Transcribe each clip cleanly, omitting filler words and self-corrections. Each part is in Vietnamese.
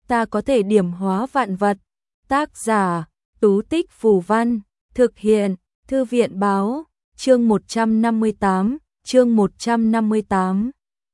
ta có thể điểm hóa vạn vật. Tác giả, Tú Tích Phù Văn, thực hiện, Thư viện Báo, chương 158.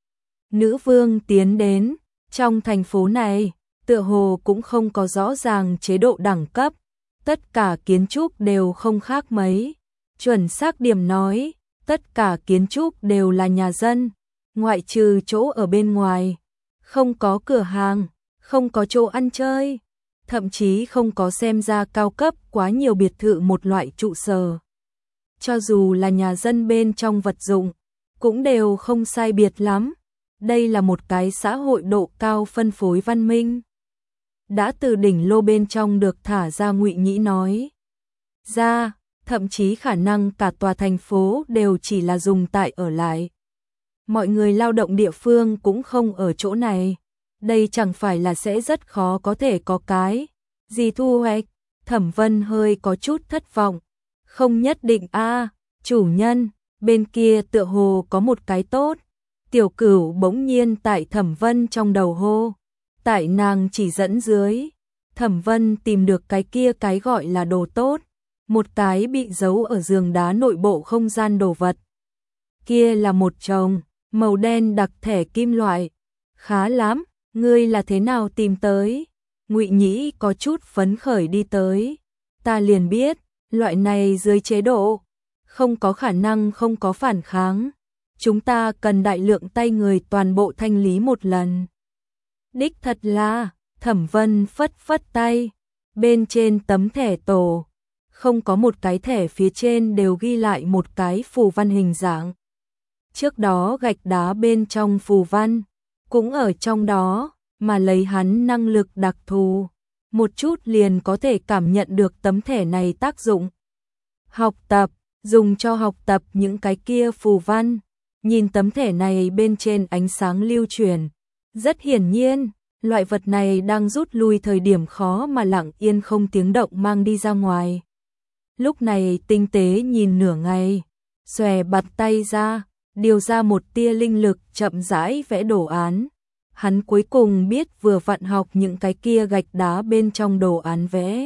Nữ vương tiến đến, trong thành phố này, tựa hồ cũng không có rõ ràng chế độ đẳng cấp, tất cả kiến trúc đều không khác mấy. Chuẩn xác điểm nói, tất cả kiến trúc đều là nhà dân, ngoại trừ chỗ ở bên ngoài, không có cửa hàng, không có chỗ ăn chơi, thậm chí không có xem ra cao cấp quá nhiều biệt thự một loại trụ sở. Cho dù là nhà dân bên trong vật dụng, cũng đều không sai biệt lắm. Đây là một cái xã hội độ cao phân phối văn minh. Đã từ đỉnh lô bên trong được thả ra, Ngụy Nhĩ nói ra, thậm chí khả năng cả tòa thành phố đều chỉ là dùng tại ở lại. Mọi người lao động địa phương cũng không ở chỗ này. Đây chẳng phải là sẽ rất khó có thể có cái gì thu hoạch. Thẩm Vân hơi có chút thất vọng. Không nhất định a, chủ nhân, bên kia tựa hồ có một cái tốt. Tiểu Cửu bỗng nhiên tại Thẩm Vân trong đầu hô. Tại nàng chỉ dẫn dưới, Thẩm Vân tìm được cái kia cái gọi là đồ tốt, một cái bị giấu ở giường đá nội bộ không gian đồ vật. Kia là một chồng màu đen đặc thẻ kim loại. Khá lắm, ngươi là thế nào tìm tới? Ngụy Nhĩ có chút phấn khởi đi tới. Ta liền biết, loại này dưới chế độ, không có khả năng không có phản kháng. Chúng ta cần đại lượng tay người toàn bộ thanh lý một lần. Đích thật là, Thẩm Vân phất phất tay. Bên trên tấm thẻ tổ, không có một cái thẻ phía trên đều ghi lại một cái phù văn hình dạng. Trước đó gạch đá bên trong phù văn, cũng ở trong đó, mà lấy hắn năng lực đặc thù, một chút liền có thể cảm nhận được tấm thẻ này tác dụng. Học tập, dùng cho học tập những cái kia phù văn. Nhìn tấm thẻ này bên trên ánh sáng lưu truyền, rất hiển nhiên, loại vật này đang rút lui thời điểm khó mà lặng yên không tiếng động mang đi ra ngoài. Lúc này tinh tế nhìn nửa ngày, xòe bạt tay ra, điều ra một tia linh lực chậm rãi vẽ đồ án. Hắn cuối cùng biết vừa vặn học những cái kia gạch đá bên trong đồ án vẽ.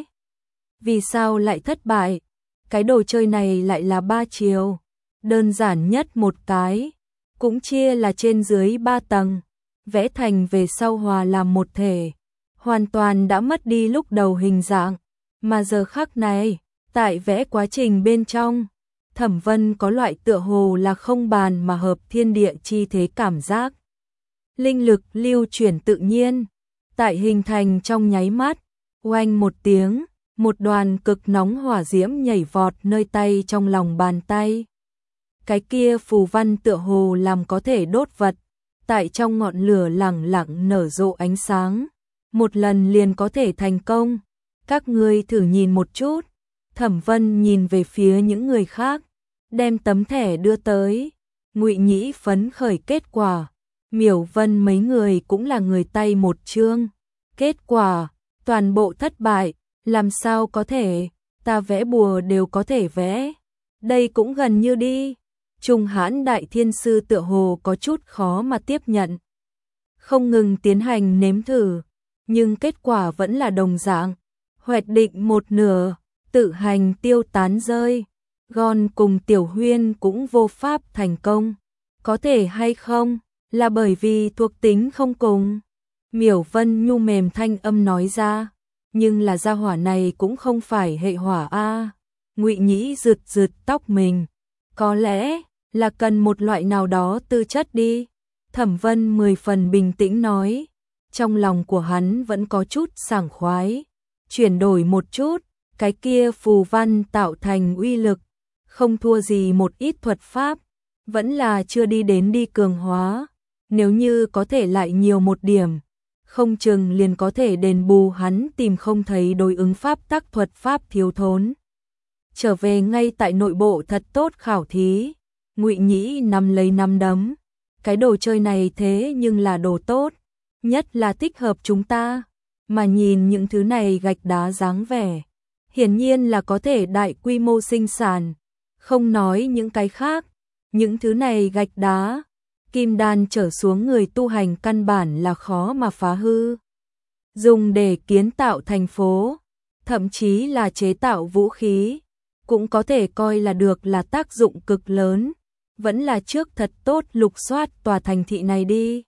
Vì sao lại thất bại? Cái đồ chơi này lại là 3 chiều. Đơn giản nhất một cái, cũng chia là trên dưới 3 tầng, vẽ thành về sau hòa làm một thể, hoàn toàn đã mất đi lúc đầu hình dạng, mà giờ khắc này, tại vẽ quá trình bên trong, Thẩm Vân có loại tựa hồ là không bàn mà hợp thiên địa chi thế cảm giác. Linh lực lưu chuyển tự nhiên, tại hình thành trong nháy mắt, oanh một tiếng, một đoàn cực nóng hỏa diễm nhảy vọt nơi tay trong lòng bàn tay. Cái kia phù văn tựa hồ làm có thể đốt vật, tại trong ngọn lửa lẳng lặng nở rộ ánh sáng, một lần liền có thể thành công. Các ngươi thử nhìn một chút. Thẩm Vân nhìn về phía những người khác, đem tấm thẻ đưa tới. Ngụy Nhĩ phấn khởi kết quả, Miểu Vân mấy người cũng là người tay một chương. Kết quả, toàn bộ thất bại, làm sao có thể, ta vẽ bùa đều có thể vẽ. Đây cũng gần như đi. Trung Hãn Đại Thiên Sư tựa hồ có chút khó mà tiếp nhận. Không ngừng tiến hành nếm thử, nhưng kết quả vẫn là đồng dạng. Hoạch định một nửa, tự hành tiêu tán rơi. Gon cùng Tiểu Huyên cũng vô pháp thành công. Có thể hay không, là bởi vì thuộc tính không cùng. Miểu Vân nhu mềm thanh âm nói ra, nhưng là gia hỏa này cũng không phải hệ hỏa a. Ngụy Nhĩ rượt rượt tóc mình. Có lẽ là cần một loại nào đó tư chất đi. Thẩm Vân 10 phần bình tĩnh nói. Trong lòng của hắn vẫn có chút sảng khoái. Chuyển đổi một chút, cái kia phù văn tạo thành uy lực, không thua gì một ít thuật pháp, vẫn là chưa đi đến đi cường hóa. Nếu như có thể lại nhiều một điểm, không chừng liền có thể đền bù hắn tìm không thấy đối ứng pháp tắc thuật pháp thiếu thốn. Trở về ngay tại nội bộ thật tốt khảo thí. Ngụy Nhĩ nắm lấy nắm đấm. Cái đồ chơi này thế nhưng là đồ tốt, nhất là thích hợp chúng ta. Mà nhìn những thứ này gạch đá dáng vẻ, hiển nhiên là có thể đại quy mô sinh sản. Không nói những cái khác, những thứ này gạch đá, kim đan trở xuống người tu hành căn bản là khó mà phá hư. dùng để kiến tạo thành phố, thậm chí là chế tạo vũ khí, cũng có thể coi là được là tác dụng cực lớn, vẫn là trước thật tốt lục soát tòa thành thị này đi.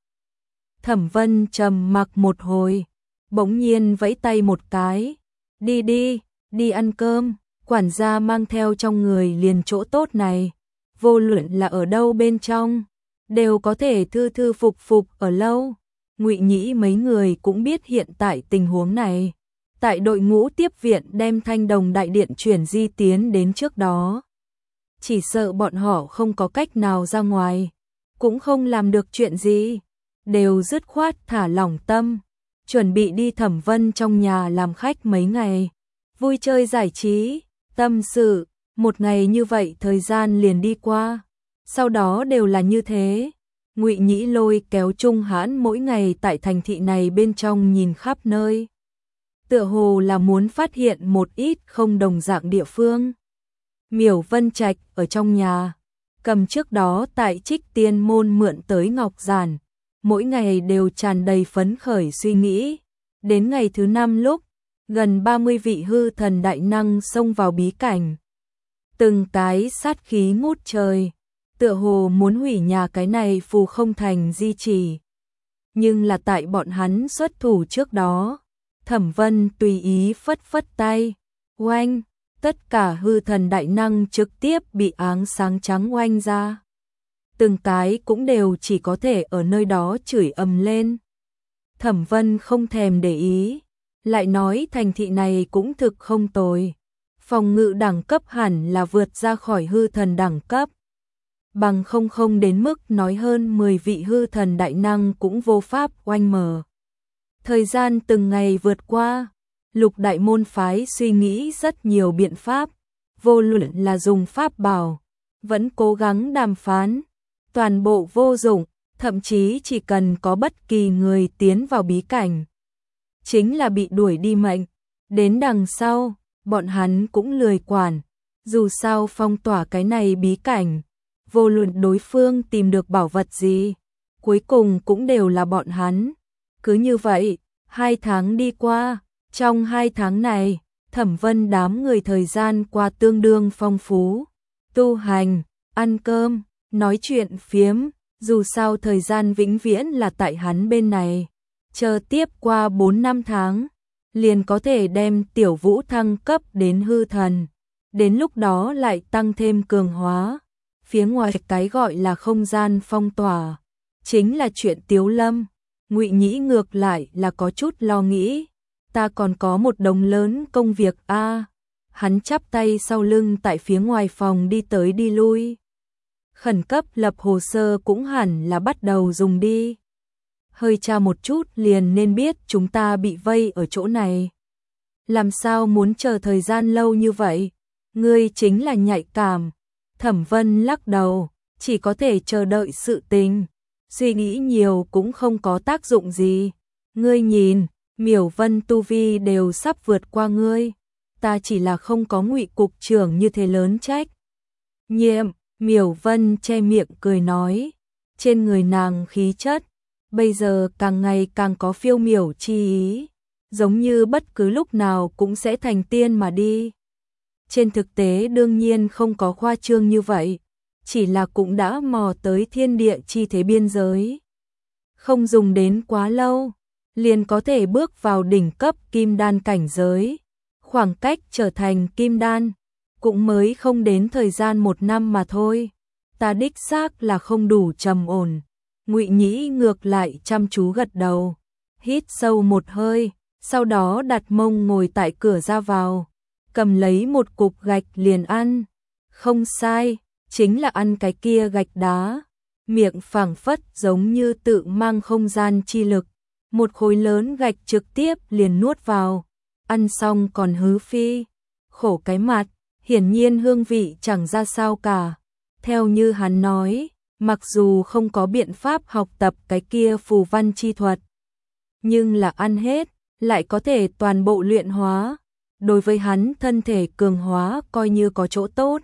Thẩm Vân trầm mặc một hồi, bỗng nhiên vẫy tay một cái, đi đi, đi ăn cơm, quản gia mang theo trong người liền chỗ tốt này, vô luận là ở đâu bên trong, đều có thể thư thư phục phục ở lâu. Ngụy Nhĩ mấy người cũng biết hiện tại tình huống này. Tại đội ngũ tiếp viện đem Thanh Đồng đại điện chuyển di tiến đến trước đó, chỉ sợ bọn họ không có cách nào ra ngoài, cũng không làm được chuyện gì, đều dứt khoát thả lỏng tâm, chuẩn bị đi Thẩm Vân trong nhà làm khách mấy ngày, vui chơi giải trí, tâm sự. Một ngày như vậy thời gian liền đi qua, sau đó đều là như thế. Ngụy Nhĩ lôi kéo Trung Hãn mỗi ngày tại thành thị này bên trong nhìn khắp nơi, tựa hồ là muốn phát hiện một ít không đồng dạng địa phương. Miểu Vân Trạch ở trong nhà, cầm trước đó tại Trích Tiên môn mượn tới ngọc giản, mỗi ngày đều tràn đầy phấn khởi suy nghĩ. Đến ngày thứ 5 lúc, gần 30 vị hư thần đại năng xông vào bí cảnh. Từng cái sát khí ngút trời, tựa hồ muốn hủy nhà cái này phù không thành di chỉ. Nhưng là tại bọn hắn xuất thủ trước đó, Thẩm Vân tùy ý phất phất tay, oanh, tất cả hư thần đại năng trực tiếp bị áng sáng trắng oanh ra. Từng cái cũng đều chỉ có thể ở nơi đó chửi ầm lên. Thẩm Vân không thèm để ý, lại nói thành thị này cũng thực không tồi. Phòng ngự đẳng cấp hẳn là vượt ra khỏi hư thần đẳng cấp. Bằng không đến mức nói hơn 10 vị hư thần đại năng cũng vô pháp oanh mở. Thời gian từng ngày vượt qua, Lục đại môn phái suy nghĩ rất nhiều biện pháp, vô luận là dùng pháp bảo, vẫn cố gắng đàm phán, toàn bộ vô dụng, thậm chí chỉ cần có bất kỳ người tiến vào bí cảnh, chính là bị đuổi đi mệnh. Đến đằng sau, bọn hắn cũng lười quản, dù sao phong tỏa cái này bí cảnh, vô luận đối phương tìm được bảo vật gì, cuối cùng cũng đều là bọn hắn. Cứ như vậy, 2 tháng đi qua, trong 2 tháng này, Thẩm Vân đám người thời gian qua tương đương phong phú, tu hành, ăn cơm, nói chuyện phiếm, dù sao thời gian vĩnh viễn là tại hắn bên này. Chờ tiếp qua 4-5 tháng, liền có thể đem Tiểu Vũ thăng cấp đến hư thần, đến lúc đó lại tăng thêm cường hóa. Phía ngoài cái gọi là không gian phong tỏa, chính là chuyện Tiếu Lâm. Ngụy Nhĩ ngược lại là có chút lo nghĩ, ta còn có một đống lớn công việc a. Hắn chắp tay sau lưng tại phía ngoài phòng đi tới đi lui. Khẩn cấp lập hồ sơ cũng hẳn là bắt đầu dùng đi. Hơi tra một chút liền nên biết chúng ta bị vây ở chỗ này. Làm sao muốn chờ thời gian lâu như vậy? Ngươi chính là nhạy cảm. Thẩm Vân lắc đầu, chỉ có thể chờ đợi sự tình. Suy nghĩ nhiều cũng không có tác dụng gì. Ngươi nhìn, Miểu Vân tu vi đều sắp vượt qua ngươi. Ta chỉ là không có Ngụy cục trưởng như thế lớn trách nhiệm. Miểu Vân che miệng cười nói, trên người nàng khí chất bây giờ càng ngày càng có phiêu miểu chi ý, giống như bất cứ lúc nào cũng sẽ thành tiên mà đi. Trên thực tế đương nhiên không có khoa trương như vậy, chỉ là cũng đã mò tới thiên địa chi thế biên giới. Không dùng đến quá lâu, liền có thể bước vào đỉnh cấp kim đan cảnh giới. Khoảng cách trở thành kim đan, cũng mới không đến thời gian 1 năm mà thôi. Ta đích xác là không đủ trầm ổn. Ngụy Nhĩ ngược lại chăm chú gật đầu, hít sâu một hơi, sau đó đặt mông ngồi tại cửa ra vào, cầm lấy một cục gạch liền ăn. Không sai, chính là ăn cái kia gạch đá. Miệng phảng phất giống như tự mang không gian chi lực, một khối lớn gạch trực tiếp liền nuốt vào, ăn xong còn hứ phi. Khổ cái mặt, hiển nhiên hương vị chẳng ra sao cả. Theo như hắn nói, mặc dù không có biện pháp học tập cái kia phù văn chi thuật, nhưng là ăn hết, lại có thể toàn bộ luyện hóa. Đối với hắn thân thể cường hóa coi như có chỗ tốt.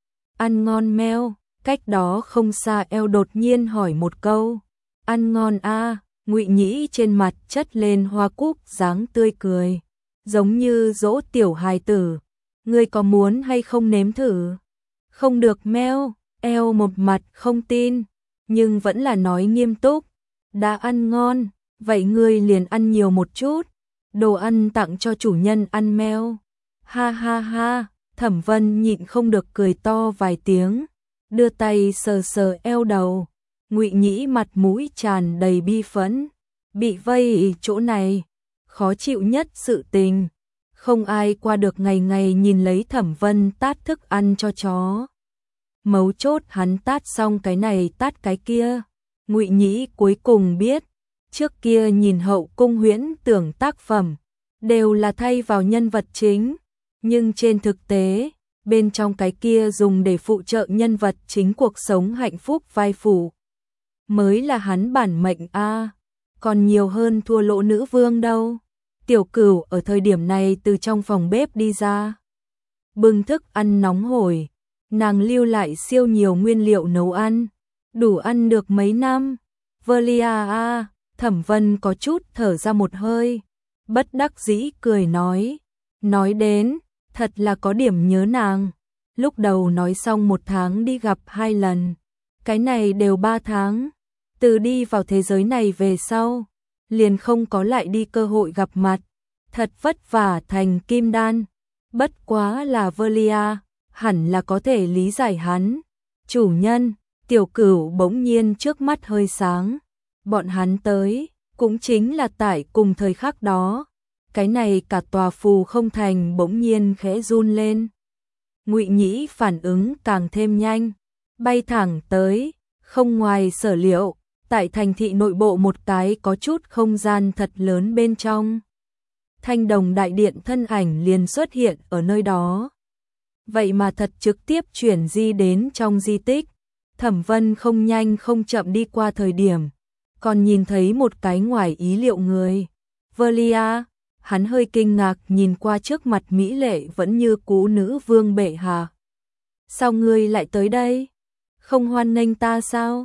Ăn ngon meo, cách đó không xa eo đột nhiên hỏi một câu. Ăn ngon a. Ngụy Nhĩ trên mặt chất lên hoa cúc dáng tươi cười, giống như dỗ tiểu hài tử. Ngươi có muốn hay không nếm thử? Không được meo, eo một mặt không tin, nhưng vẫn là nói nghiêm túc. Đã ăn ngon, vậy ngươi liền ăn nhiều một chút. Đồ ăn tặng cho chủ nhân ăn meo. Ha ha ha, Thẩm Vân nhịn không được cười to vài tiếng, đưa tay sờ sờ eo đầu. Ngụy Nhĩ mặt mũi tràn đầy bi phẫn, bị vây chỗ này, khó chịu nhất sự tình. Không ai qua được ngày ngày nhìn lấy Thẩm Vân tát thức ăn cho chó. Mấu chốt hắn tát xong cái này tát cái kia. Ngụy Nhĩ cuối cùng biết, trước kia nhìn Hậu Cung huyễn tưởng tác phẩm, đều là thay vào nhân vật chính. Nhưng trên thực tế, bên trong cái kia dùng để phụ trợ nhân vật chính cuộc sống hạnh phúc vai phụ. Mới là hắn bản mệnh a, còn nhiều hơn thua lỗ nữ vương đâu. Tiểu Cửu ở thời điểm này từ trong phòng bếp đi ra, bưng thức ăn nóng hổi, nàng lưu lại siêu nhiều nguyên liệu nấu ăn, đủ ăn được mấy năm. Vlia a, Thẩm Vân có chút thở ra một hơi, bất đắc dĩ cười nói đến, thật là có điểm nhớ nàng. Lúc đầu nói xong 1 tháng đi gặp 2 lần, cái này đều 3 tháng, từ đi vào thế giới này về sau, liền không có lại đi cơ hội gặp mặt, thật vất vả thành kim đan. Bất quá là Vlia, hẳn là có thể lý giải hắn. Chủ nhân, Tiểu Cửu bỗng nhiên trước mắt hơi sáng, bọn hắn tới, cũng chính là tại cùng thời khắc đó. Cái này cả tòa phù không thành bỗng nhiên khẽ run lên. Ngụy Nhĩ phản ứng càng thêm nhanh, bay thẳng tới, không ngoài sở liệu, tại thành thị nội bộ một cái có chút không gian thật lớn bên trong. Thanh Đồng đại điện thân ảnh liền xuất hiện ở nơi đó. Vậy mà thật trực tiếp chuyển di đến trong di tích. Thẩm Vân không nhanh không chậm đi qua thời điểm, còn nhìn thấy một cái ngoài ý liệu người. Vlia, hắn hơi kinh ngạc nhìn qua trước mặt mỹ lệ vẫn như cũ nữ vương bệ hạ. Sao ngươi lại tới đây? Không hoan nghênh ta sao?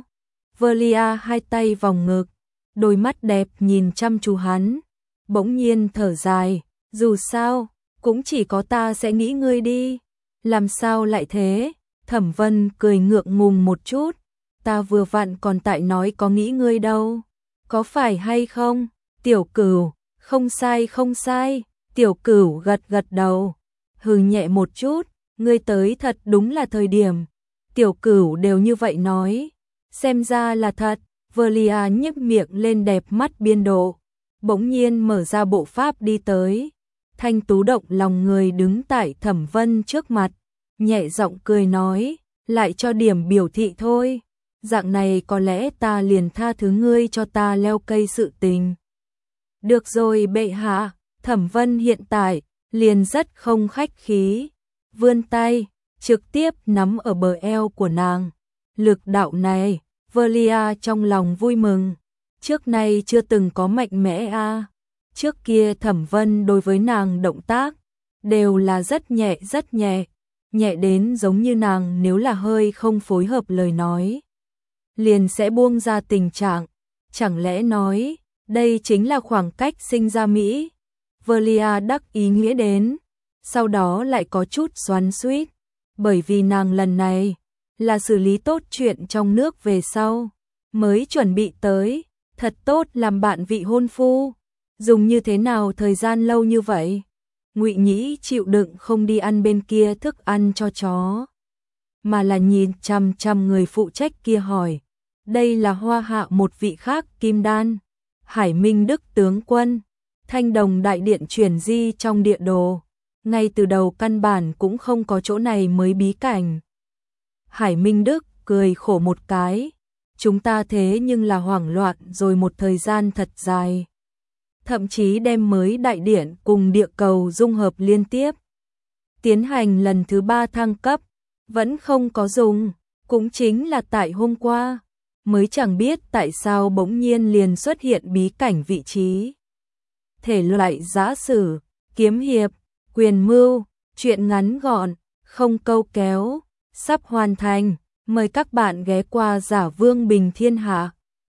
Vlia hai tay vòng ngực, đôi mắt đẹp nhìn chăm chú hắn, bỗng nhiên thở dài, dù sao, cũng chỉ có ta sẽ nghĩ ngươi đi. Làm sao lại thế? Thẩm Vân cười ngượng ngùng một chút, ta vừa vặn còn tại nói có nghĩ ngươi đâu. Có phải hay không? Tiểu Cửu, không sai không sai. Tiểu Cửu gật gật đầu, hừ nhẹ một chút, ngươi tới thật đúng là thời điểm. Tiểu Cửu đều như vậy nói, xem ra là thật. Vlia nhếch miệng lên đẹp mắt biên độ, bỗng nhiên mở ra bộ pháp đi tới. Thanh tú động lòng người đứng tại Thẩm Vân trước mặt, nhẹ giọng cười nói, lại cho điểm biểu thị thôi. Dạng này có lẽ ta liền tha thứ ngươi cho ta leo cây sự tình. Được rồi bệ hạ. Thẩm Vân hiện tại liền rất không khách khí, vươn tay trực tiếp nắm ở bờ eo của nàng. Lực đạo này, Vlia trong lòng vui mừng, trước nay chưa từng có mạnh mẽ a. Trước kia Thẩm Vân đối với nàng động tác đều là rất nhẹ, nhẹ đến giống như nàng nếu là hơi không phối hợp lời nói, liền sẽ buông ra tình trạng. Chẳng lẽ nói, đây chính là khoảng cách sinh ra Mỹ? Vlia đắc ý nghĩa đến, sau đó lại có chút xoắn xuýt, bởi vì nàng lần này là xử lý tốt chuyện trong nước về sau, mới chuẩn bị tới, thật tốt làm bạn vị hôn phu. Dùng như thế nào thời gian lâu như vậy? Ngụy Nhĩ chịu đựng không đi ăn bên kia thức ăn cho chó, mà là nhìn chằm chằm người phụ trách kia hỏi, đây là Hoa Hạ một vị khác kim đan, Hải Minh Đức tướng quân. Thanh Đồng đại điện chuyển di trong địa đồ, ngay từ đầu căn bản cũng không có chỗ này mới bí cảnh. Hải Minh Đức cười khổ một cái, chúng ta thế nhưng là hoảng loạn rồi một thời gian thật dài, thậm chí đem mới đại điện cùng địa cầu dung hợp liên tiếp, tiến hành lần thứ 3 thăng cấp, vẫn không có dùng, cũng chính là tại hôm qua, mới chẳng biết tại sao bỗng nhiên liền xuất hiện bí cảnh vị trí. Thể loại giã sử, kiếm hiệp, quyền mưu, truyện ngắn gọn, không câu kéo, sắp hoàn thành, mời các bạn ghé qua Giả Vương Bình Thiên Hạ.